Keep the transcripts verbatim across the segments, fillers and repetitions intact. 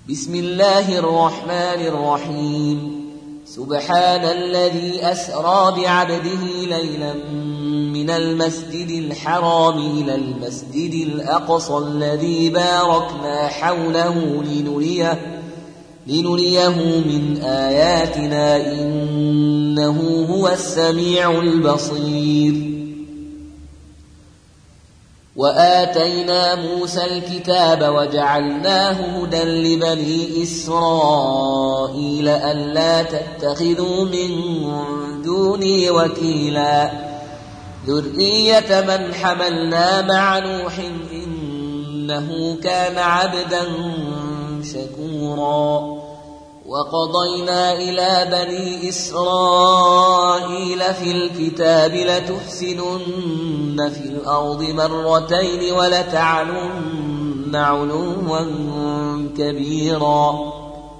بسم الله الرحمن الرحيم. سبحان الذي أسرى بعبده ليلا من المسجد الحرام إلى المسجد الأقصى الذي باركنا حوله لنريه, لنريه من آياتنا إنه هو السميع البصير. وآتينا موسى الكتاب وجعلناه هدى لبني إسرائيل ألا تتخذوا من دوني وكيلا ذرية من حملنا مع نوح إنه كان عبدا شكورا. وقضينا إلى بني إسرائيل في الكتاب لتفسدن في الأرض مرتين ولتعلن علوا كبيرا.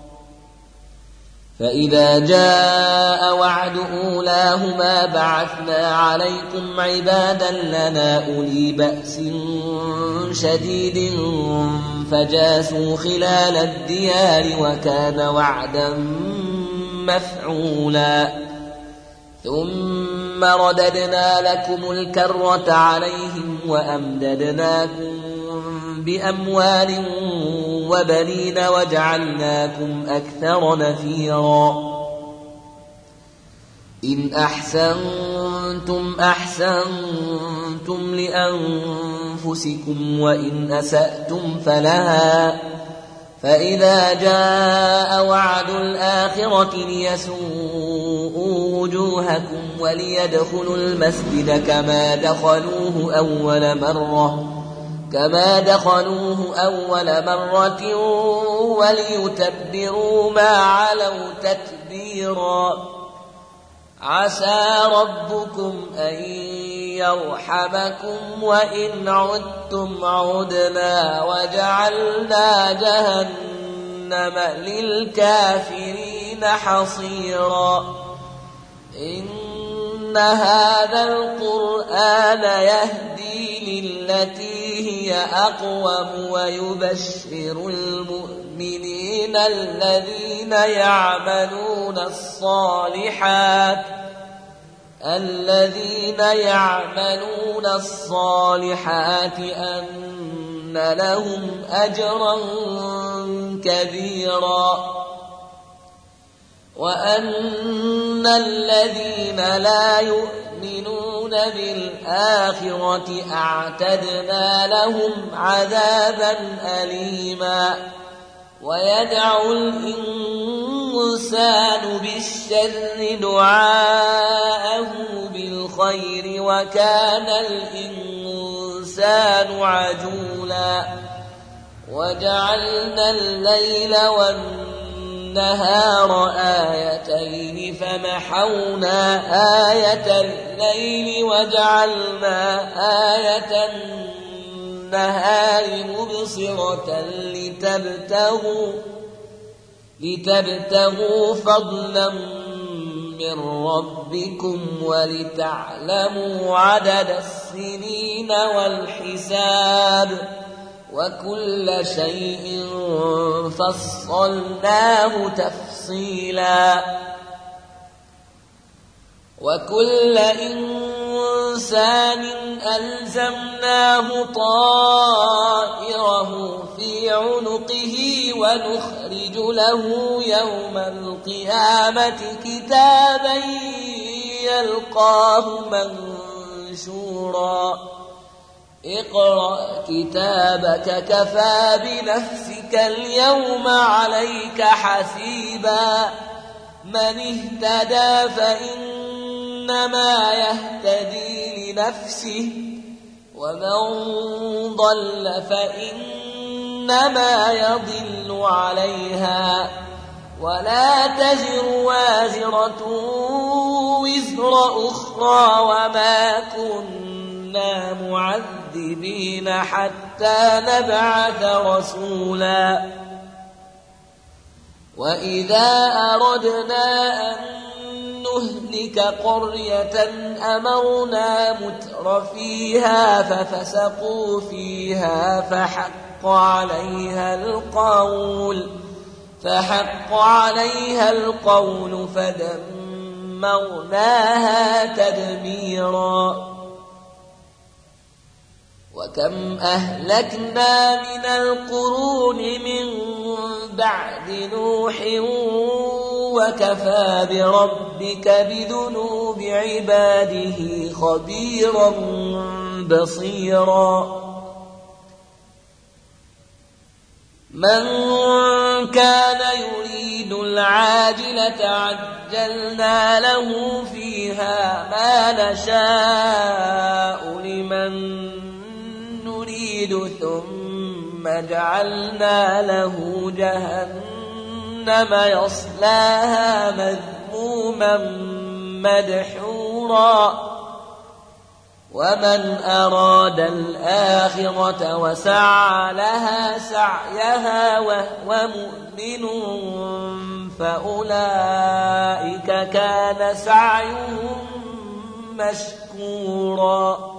فإذا جاء وعد أولاهما بعثنا عليكم عبادا لنا أولي بأس شديد فجاسوا خلال الديار وكان وعدا مفعولا. ثم رددنا لكم الكرة عليهم وأمددناكم بأموال وبنين وجعلناكم أكثر نفيرا. إن أحسنتم أحسنتم لأنفسكم وإن أسأتم فلها. فإذا جاء وعد الآخرة ليسوءوا وجوهكم وليدخلوا المسجد كما دخلوه أول مرة كما دخلوه أول مرة وليتبروا ما علوا تتبيرا. عسى ربكم أن يرحمكم وإن عدتم عدنا وجعلنا جهنم للكافرين حصيرا. إن هذا القرآن يهدي للتي هي أقوم ويبشر المؤمنين الذين يعملون الصالحات الذين يعملون الصالحات أن لهم أجرا كبيرا. وأن الذين لا يؤمنون بالآخرة أعتدنا لهم عذابا أليما. ويدعو الإنسان بالشر دعاءه بالخير وكان الإنسان عجولا. وجعلنا الليل والنهار آيتين فمحونا آية الليل وجعلنا آية النهار مبصرة لتبتغوا, لتبتغوا فضلا من ربكم ولتعلموا عدد السنين والحساب وكل شيء فصلناه تفصيلا. وكل إنسان ألزمناه طائره في عنقه ونخرج له يوم القيامة كتابا يلقاه منشورا. اقرأ كتابك كفى بنفسك اليوم عليك حسيبا. من اهتدى فإنما يهتدي لنفسه ومن ضل فإنما يضل عليها ولا تزر وازرة وزر أخرى وما كنا معذبين حتى نبعث رسولا. وإذا أردنا أن نهلك قرية أمرنا متر فيها ففسقوا فيها فحق عليها القول فحق عليها القول فدمرناها تدميرا وكم أهلكنا من القرون من بعد نوح وكفى بربك بذنوب عباده خبيرا بصيرا من كان يريد العاجلة عجلنا له فيها ما نشاء لمن نريد ثم جعلنا له جهنم يصلاها مذموما مدحورا ومن أراد الآخرة وسعى لها سعيها وهو مؤمن فأولئك كان سعيهم مشكورا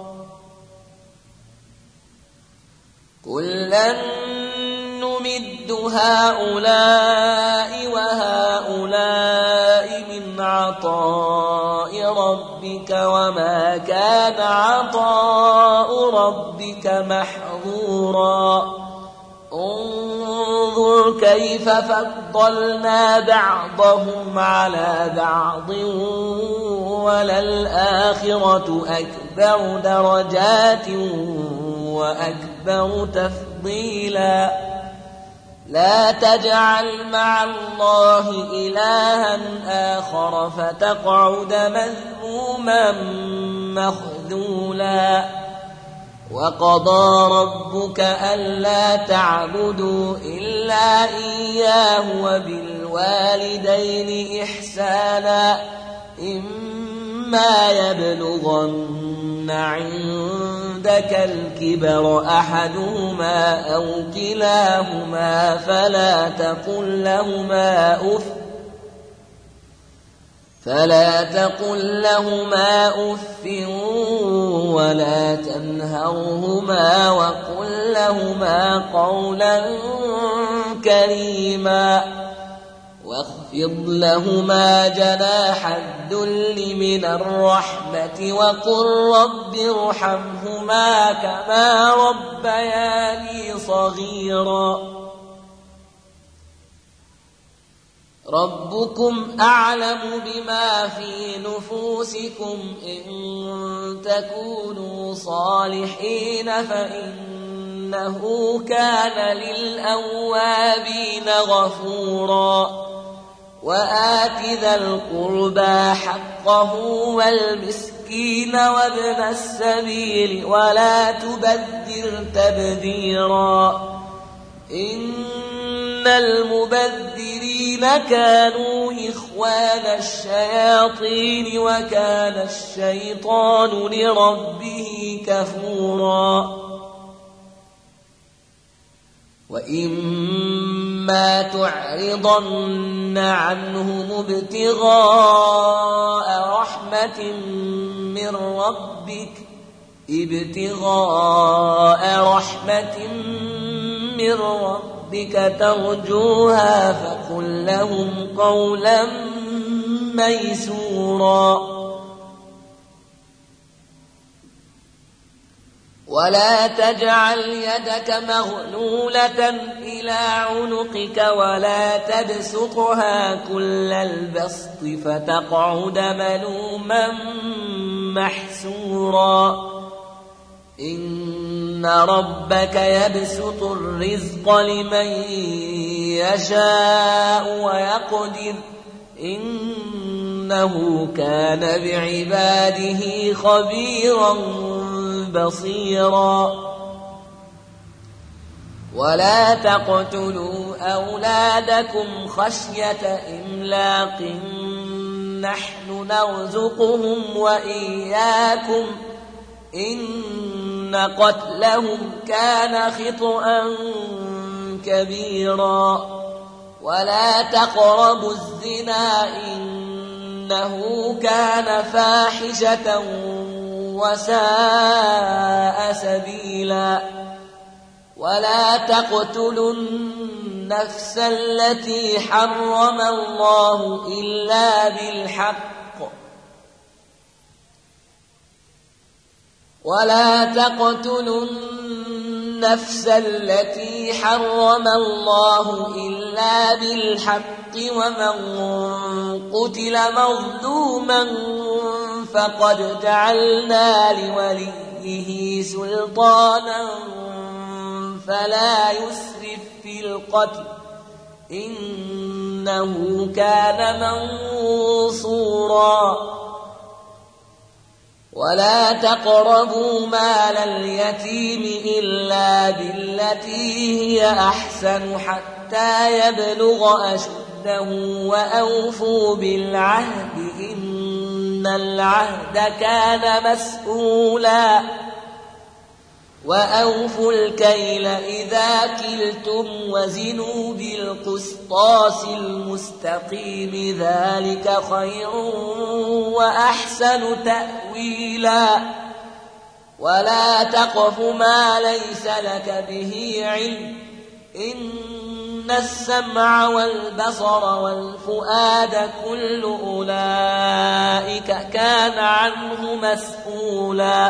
كلا نمد هؤلاء وهؤلاء من عطاء ربك وما كان عطاء ربك محظورا انظر كيف فضلنا بعضهم على بعض وللآخرة أكبر درجات وأكبر تفضيلا لا تجعل مع الله إلها آخر فتقعد مذموما مخذولا وقضى ربك ألا تعبدوا إلا إياه وبالوالدين إحسانا إما يبلغن عندك الكبر أحدهما أو كلاهما فلا تقل لهما أف فلا تقل لهما أف ولا تنهرهما وقل لهما قولا كريما واخفض لهما جناح الذل من الرحمة وقل رب ارحمهما كما ربياني صغيرا ربكم أعلم بما في نفوسكم إن تكونوا صالحين فإنه كان للأوابين غفورا وآت ذا القربى حقه والمسكين وابن السبيل ولا تبذر تبذيرا إن المبذرين كانوا إخوان الشياطين وكان الشيطان لربه كفورا وإما تعرضن عنهم ابتغاء رحمة من ربك ابتغاء رحمة من ربك ترجوها فقل لهم قولا ميسورا ولا تجعل يدك مغلولة إلى عنقك ولا تبسطها كل البسط فتقعد ملوما محسورا إن ربك يبسط الرزق لمن يشاء ويقدر إنه كان بعباده خبيرا بصيرا ولا تقتلوا أولادكم خشية إملاق نحن نرزقهم وإياكم إن قتلهم كان خطأ كبيرا ولا تقربوا الزنا إنه كان فاحشة وساء سبيلا ولا تقتلوا النفس التي حرم الله إلا بالحق ولا تقتلوا النفس التي حرم الله إلا بالحق ومن قتل مظلوما فقد جعلنا لوليه سلطانا فلا يسرف في القتل إنه كان منصورا ولا تقربوا مال اليتيم إلا بالتي هي أحسن حتى يبلغ أشده وأوفوا بالعهد إن العهد كان مسؤولا وأوفوا الكيل إذا كلتم وزنوا بالقسطاس المستقيم ذلك خير وأحسن تأويلا ولا تقف ما ليس لك به علم إن السمع والبصر والفؤاد كل أولئك كان عنه مسؤولا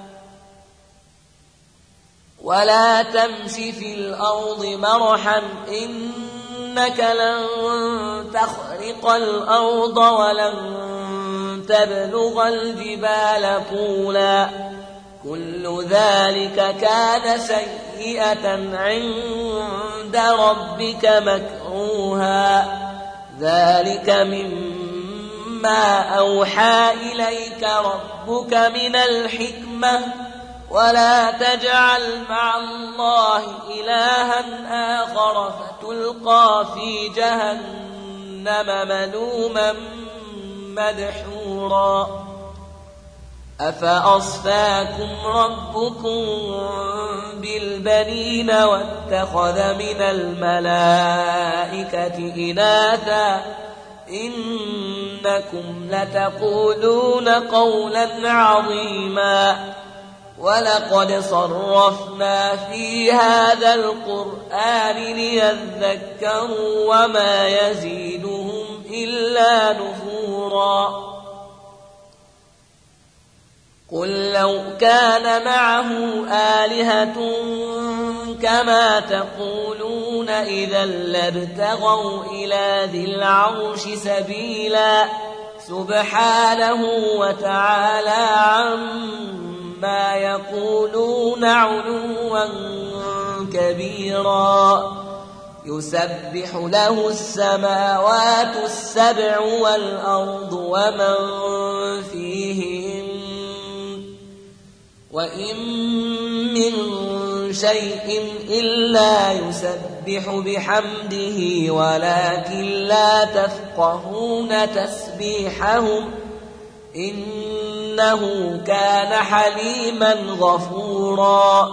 ولا تمش في الأرض مرحا إنك لن تخرق الأرض ولن تبلغ الجبال طولا كل ذلك كان سيئة عند ربك مكروها ذلك مما أوحى إليك ربك من الحكمة ولا تجعل مع الله إلها آخر فتلقى في جهنم ملوما مدحورا أفأصفاكم ربكم بالبنين واتخذ من الملائكة إناثا إنكم لتقولون قولا عظيما ولقد صرفنا في هذا القرآن ليذكروا وما يزيدهم إلا نفورا قل لو كان معه آلهة كما تقولون إذا لابتغوا إلى ذي العرش سبيلا سبحانه وتعالى عما يقولون علوا كبيرا يسبح له السماوات السبع والأرض ومن فيهن وإن من شيء إلا يسبح بحمده ولكن لا تفقهون تسبيحهم إنه كان حليما غفورا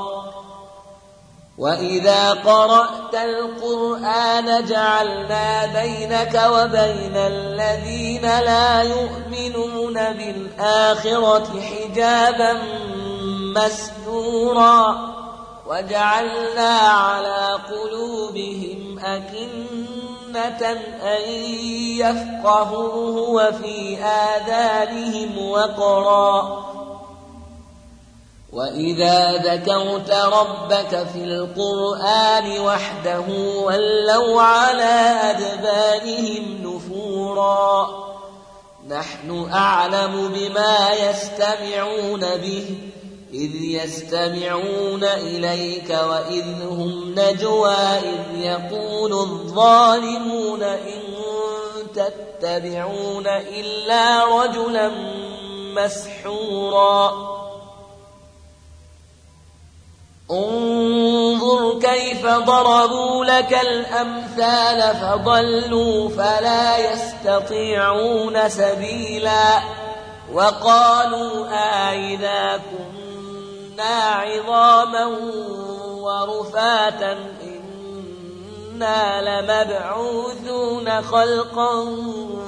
وإذا قرأت القرآن جعلنا بينك وبين الذين لا يؤمنون بالآخرة حجابا مستورا وجعلنا على قلوبهم أكنة أن يفقهوه وفي آذانهم وقرا وإذا ذكرت ربك في القرآن وحده ولوا على أدبارهم نفورا نحن أعلم بما يستمعون به إذ يستمعون إليك وإذ هم نجوى إذ يقول الظالمون إن تتبعون إلا رجلا مسحورا انظر كيف ضربوا لك الأمثال فضلوا فلا يستطيعون سبيلا وقالوا أإذا كنا عظاما ورفاتا إنا لمبعوثون خلقا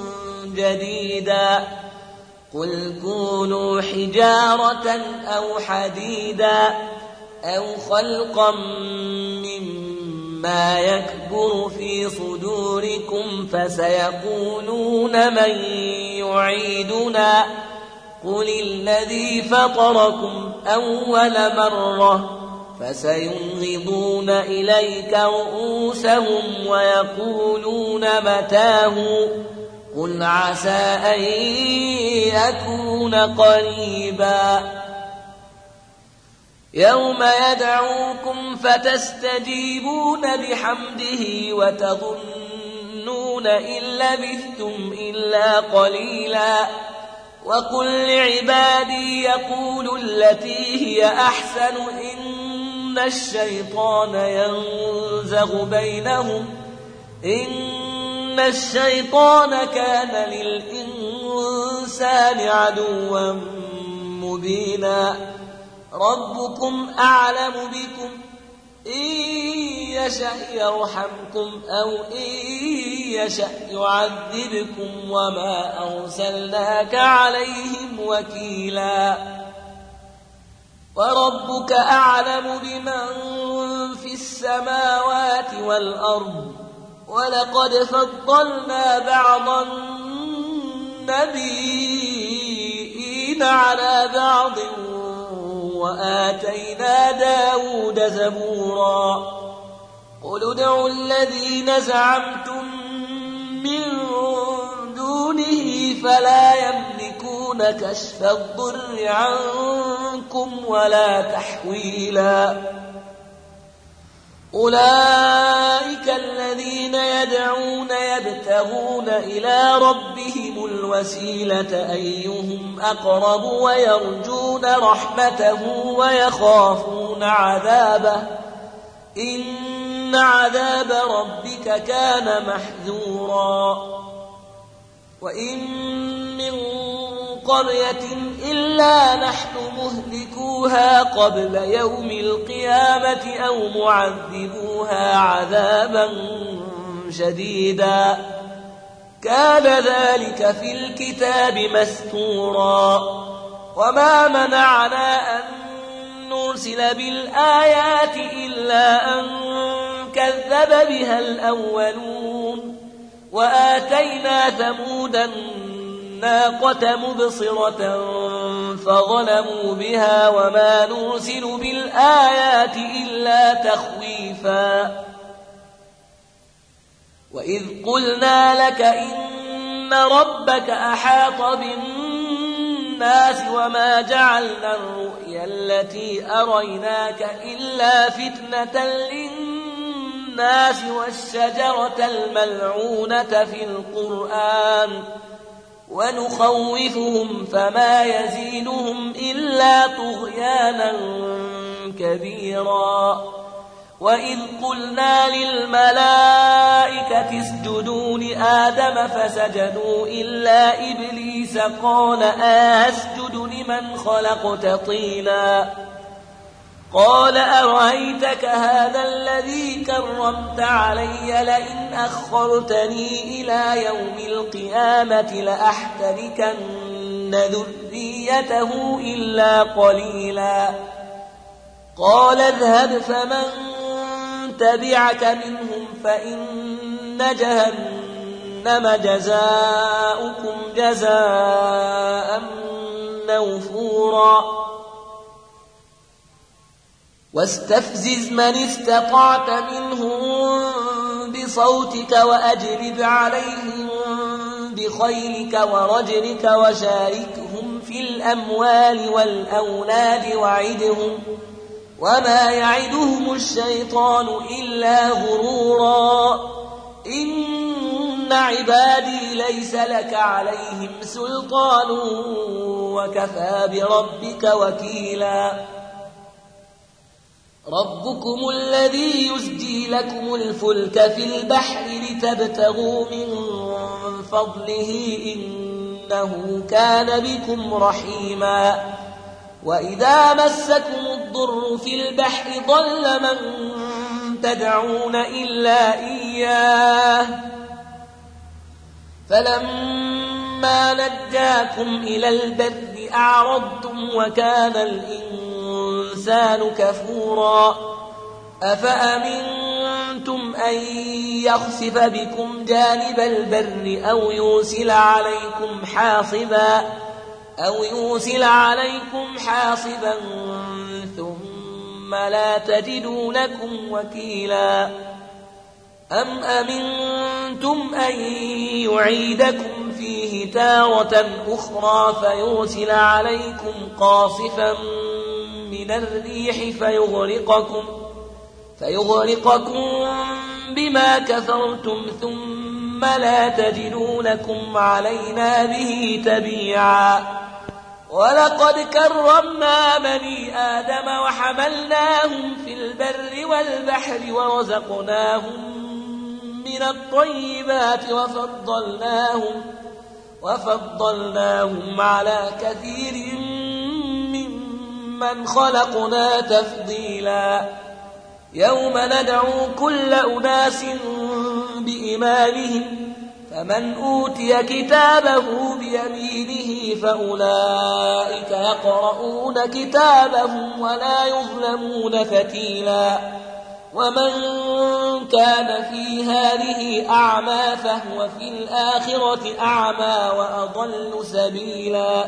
جديدا قل كونوا حجارة أو حديدا أو خلقا ما يكبر في صدوركم فسيقولون من يعيدنا قل الذي فطركم أول مرة فسينغضون إليك رؤوسهم ويقولون متاه قل عسى أن يكون قريبا يوم يدعوكم فتستجيبون بحمده وتظنون إن لبثتم إلا قليلا وقل لعبادي يقولوا التي هي أحسن إن الشيطان ينزغ بينهم إن الشيطان كان للإنسان عدوا مبينا ربكم أعلم بكم إن يشأ يرحمكم أو إن يشأ يعذبكم وما أرسلناك عليهم وكيلا وربك أعلم بمن في السماوات والأرض ولقد فضلنا بعض النبيين على بعض وآتينا داود زبورا قل ادعوا الذين زعمتم من دونه فلا يملكون كشف الضر عنكم ولا تحويلا أولئك الذين يدعون يبتغون إلى ربهم الوسيلة أيهم أقرب ويرجون رحمته ويخافون عذابه إن عذاب ربك كان محذورا وإن من قرية إلا نحن مهلكوها قبل يوم القيامة أو معذبوها عذابا شديدا كان ذلك في الكتاب مستورا وما منعنا أن نرسل بالآيات إلا أن كذب بها الأولون وآتينا ثمود الناقة مبصرة فظلموا بها وما نرسل بالآيات إلا تخويفا وإذ قلنا لك إن ربك أحاط بالناس وما جعلنا الرؤيا التي أريناك إلا فتنة للناس والشجرة الملعونة في القرآن ونخوفهم فما يزيدهم إلا طغيانا كبيرا وإذ قلنا للملائكة اسجدوا لآدم فسجدوا إلا إبليس قال أسجد لمن خلقت طينا قال أرأيتك هذا الذي كرمت علي لئن أخرتني إلى يوم القيامة لأحتركن ذريته إلا قليلا قال اذهب فمن تبعك منهم فإن جهنم جزاؤكم جزاء موفورا واستفزز من استطعت منهم بصوتك وأجلب عليهم بخيلك ورجلك وشاركهم في الأموال والأولاد وعدهم وما يعدهم الشيطان إلا غرورا إن عبادي ليس لك عليهم سلطان وكفى بربك وكيلا ربكم الذي يزجي لكم الفلك في البحر لتبتغوا من فضله إنه كان بكم رحيما وإذا مسكم الضر في البحر ضل من تدعون إلا إياه فلما نجاكم إلى البر أعرضتم وكان الإنسان كفورا أفأمنتم أمنتم أن يخسف بكم جانب البر أو يرسل عليكم حاصبا أو يرسل عليكم حاصبا ثم لا تجدوا لكم وكيلا أم أمنتم أن يعيدكم فيه تارة أخرى فيرسل عليكم قاصفا من الريح فيغرقكم فيغرقكم بما كفرتم ثم لا تجدوا لكم علينا به تبيعا ولقد كرمنا بني آدم وحملناهم في البر والبحر ورزقناهم من الطيبات وفضلناهم وفضلناهم على كثير ممن خلقنا تفضيلا يوم ندعو كل أناس بإمامهم فمن أوتي كتابه بيمينه فأولئك يقرؤون كتابهم ولا يظلمون فتيلا ومن كان في هذه أعمى فهو في الآخرة أعمى وأضل سبيلا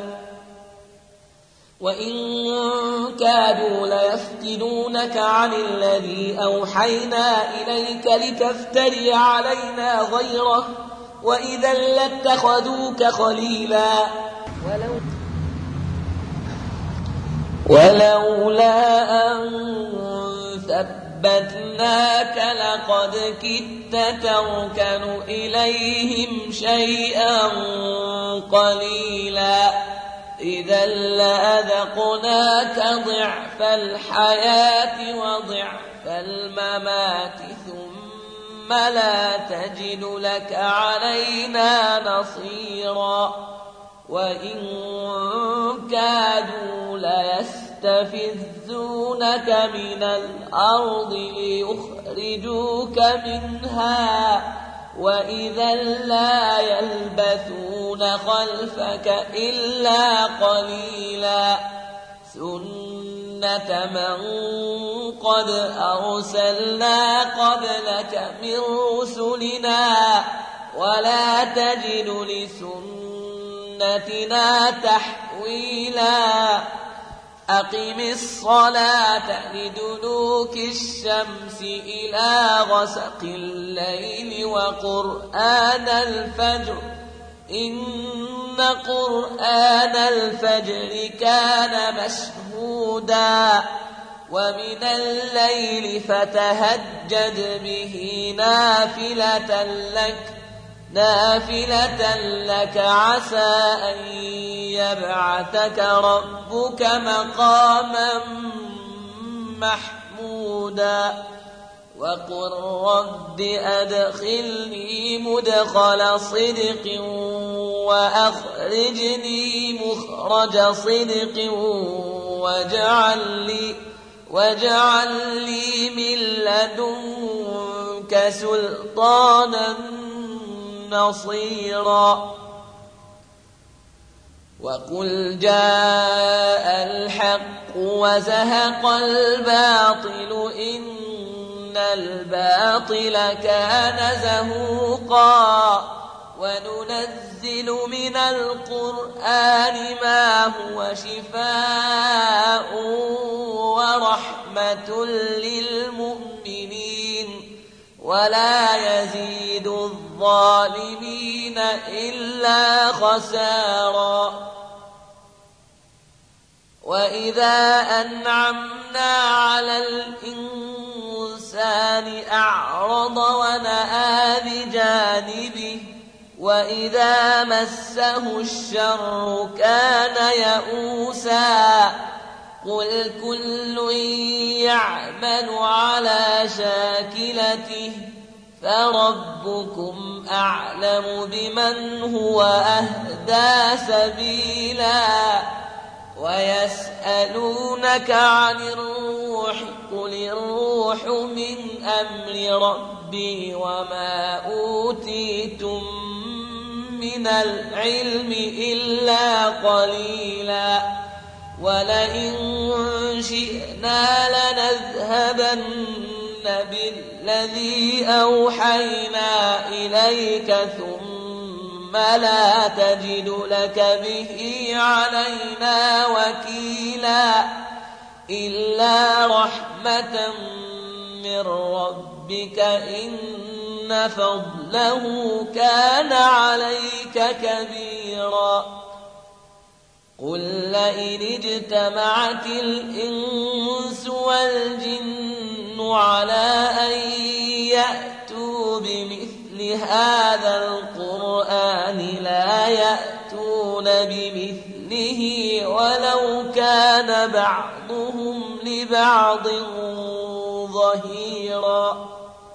وإن كادوا ليفتنونك عن الذي أوحينا إليك لتفتري علينا غيره وإذا لاتخذوك خليلا ولو ولولا أن ثبتناك لقد كدت تركن إليهم شيئا قليلا إذا لأذقناك ضعف الحياة وضعف الممات ثم لا تجد لك علينا نصيرا وإن كادوا ليستفزونك من الأرض ليخرجوك منها وإذا لا يلبثون خلفك إلا قليلا سنة من قد أرسلنا قبلك من رسلنا ولا تجد لسنتنا تحويلا أقم الصلاة لدلوك الشمس إلى غسق الليل وقرآن الفجر إن قرآن الفجر كان مشهودا ومن الليل فتهجد به نافلة لك نافلة لك عسى أن يبعثك ربك مقاما محمودا وقل رب أدخلني مدخل صدق وأخرجني مخرج صدق واجعل لي, واجعل لي من لدنك سلطانا نصيرا وقل جاء الحق وزهق الباطل إن الباطل كان زهوقا وننزل من القرآن ما هو شفاء ورحمة للمؤمنين ولا يزيد الظالمين إلا خسارا وإذا أنعمنا على الإنسان أعرض ونأى بجانبه وإذا مسه الشر كان يئوسا قل كل يعمل على شاكلته فربكم أعلم بمن هو أهدى سبيلا ويسألونك عن الروح قل الروح من أمر ربي وما أوتيتم من العلم إلا قليلا ولئن شئنا لنذهبن بالذي أوحينا إليك ثم لا تجد لك به علينا وكيلا إلا رحمة من ربك إن فضله كان عليك كبيرا قل لئن اجتمعت الإنس والجن على أن يأتوا بمثل هذا القرآن لا يأتون بمثله ولو كان بعضهم لبعض ظهيرا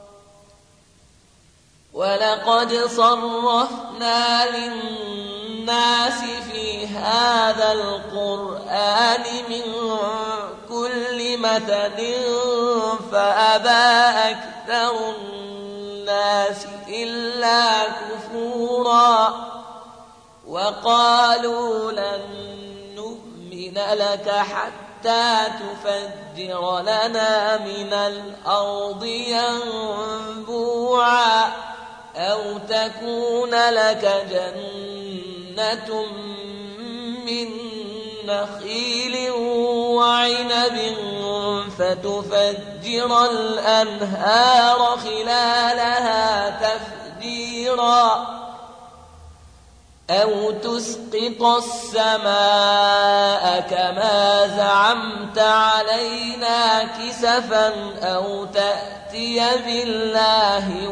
ولقد صرفنا للناس في هذا القرآن من كل مثل فأبى أكثر الناس إلا كفورا وقالوا لن نؤمن لك حتى تفجر لنا من الأرض ينبوعا أو تكون لك جنة من نخيل وعنب فتفجر الأنهار خلالها تفجيرا أو تسقط السماء كما زعمت علينا كسفا أو تأتي بالله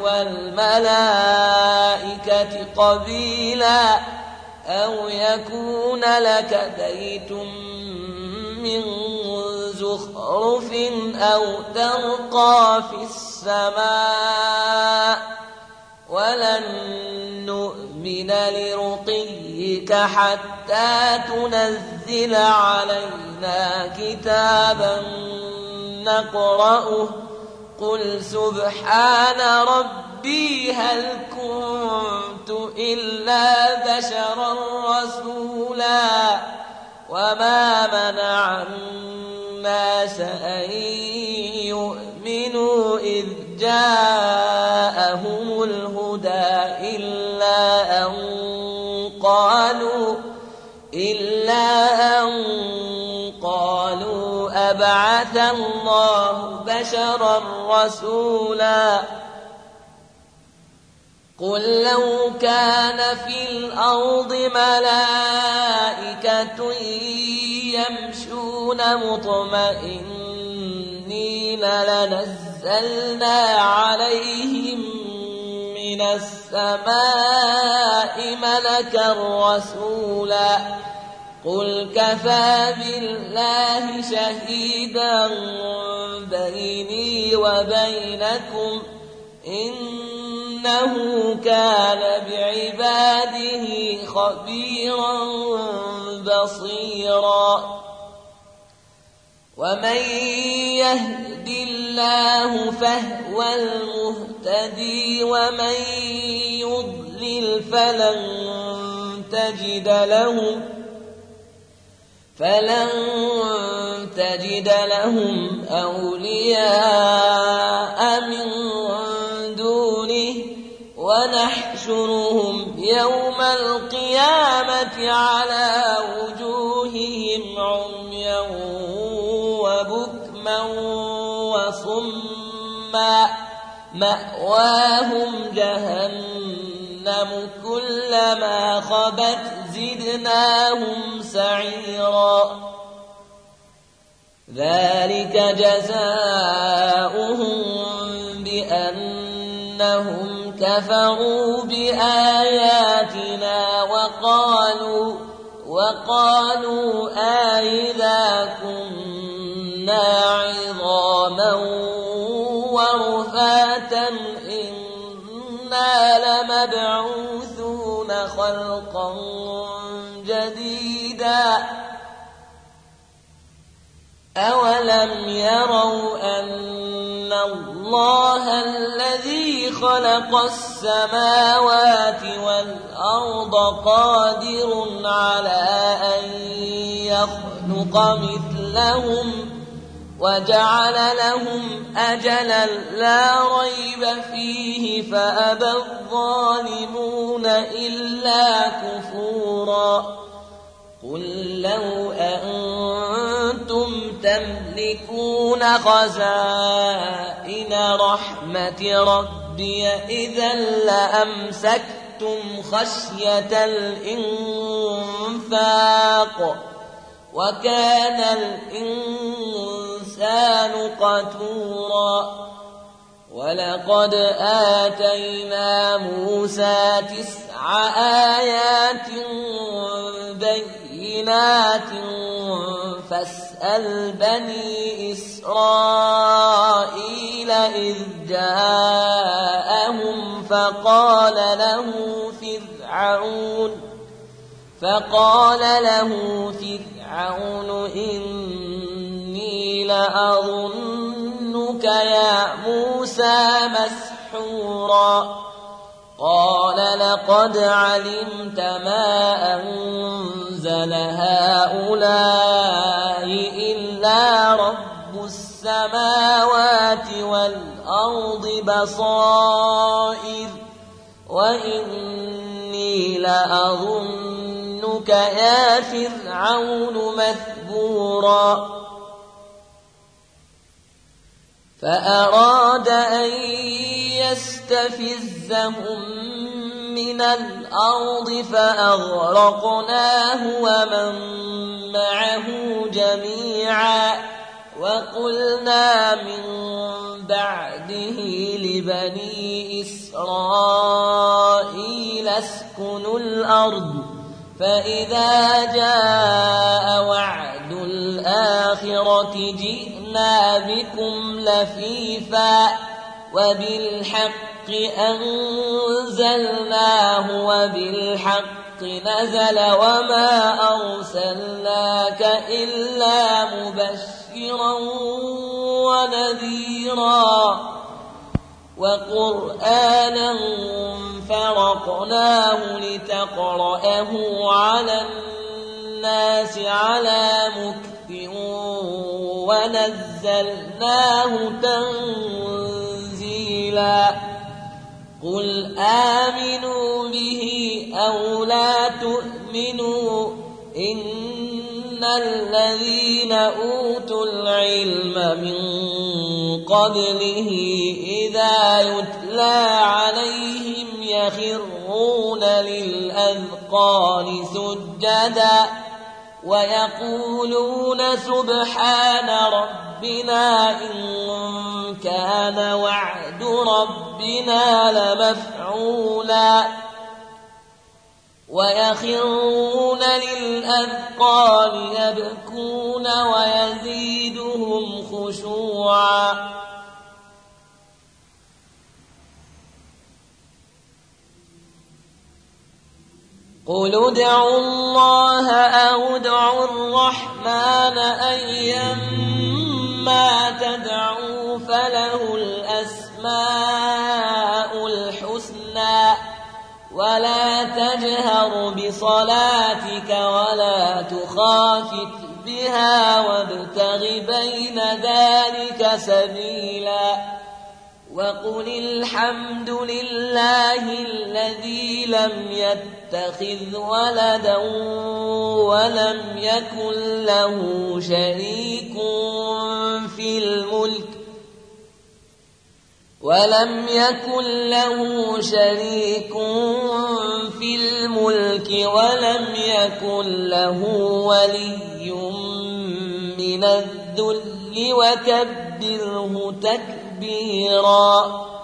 والملائكة قبيلا أو يكون لك بيت من زخرف أو ترقى في السماء ولن نؤمن لرقيك حتى تنزل علينا كتابا نقرأه قل سبحان ربي هل كنت إلا بشرا رسولا وما منع الناس أن يؤمنوا إذ جاءهم الهدى إلا أن قالوا إلا أن قالوا أبعث الله بشرا رسولا قل لو كان في الأرض ملائكة يمشون مطمئنين لنزلنا عليهم من السماء ملكا رسولا قل كفى بالله شهيدا بيني وبينكم إنه كان بعباده خبيرا بصيرا ومن يهد الله فهو المهتدي ومن يضلل فلن تجد له فلن تجد لهم أولياء من دونه ونحشرهم يوم القيامة على وجوههم عميا وبكما وصما مأواهم جهنم كلما خبت زدناهم سعيرا ذلك جزاؤهم بأنهم كفروا بآياتنا وقالوا وقالوا أإذا كنا عظاما ورفاتا إنا لمبعوثون خلقا جديدا أولم يروا أن الله الذي خلق السماوات والأرض قادر على أن يخلق مثلهم وجعل لهم أجلا لا ريب فيه فأبى الظالمون إلا كفورا قل لو أنتم تملكون خزائن رحمة ربي إذا لأمسكتم خشية الإنفاق وكان الإنسان قتورا ولقد آتينا موسى تسع آيات بينات فاسأل بني إسرائيل إذ جاءهم فقال له فرعون فقال له فرعون إني لأظنك يا موسى مسحورا قال لقد علمت ما أنزل هؤلاء إلا رب السماوات والأرض بصائر وإني لأظنك يا فرعون مثبورا فأراد أن يستفزهم من الأرض فأغرقناه ومن معه جميعا وقلنا من بعده لبني إسرائيل اسكنوا الأرض فإذا جاء وعد الآخرة جئنا بكم لفيفا وبالحق أنزلناه وبالحق نزل وما أرسلناك إلا مبشرا ونذيرا وقرآنا فرقناه لتقرأه على الناس على مكث ونزلناه تنزيلا قل آمنوا به أو لا تؤمنوا إن الذين أوتوا العلم من قبله إذا يتلى عليهم يخرون للأذقان سجدا ويقولون سبحان ربنا إن كان وعد ربنا لمفعولا ويخرون للأذقان يبكون ويزيدهم خشوعا قل ادعوا الله أو ادعوا الرحمن أيما تدعوا فله الأسماء الحسنى ولا تجهر بصلاتك ولا تخافت بها وابتغ بين ذلك سبيلا وقل الحمد لله الذي لم يتخذ ولدا ولم يكن له شريك في الملك ولم يكن له شريك في الملك ولم يكن له ولي من الذل وكبره تكبيرا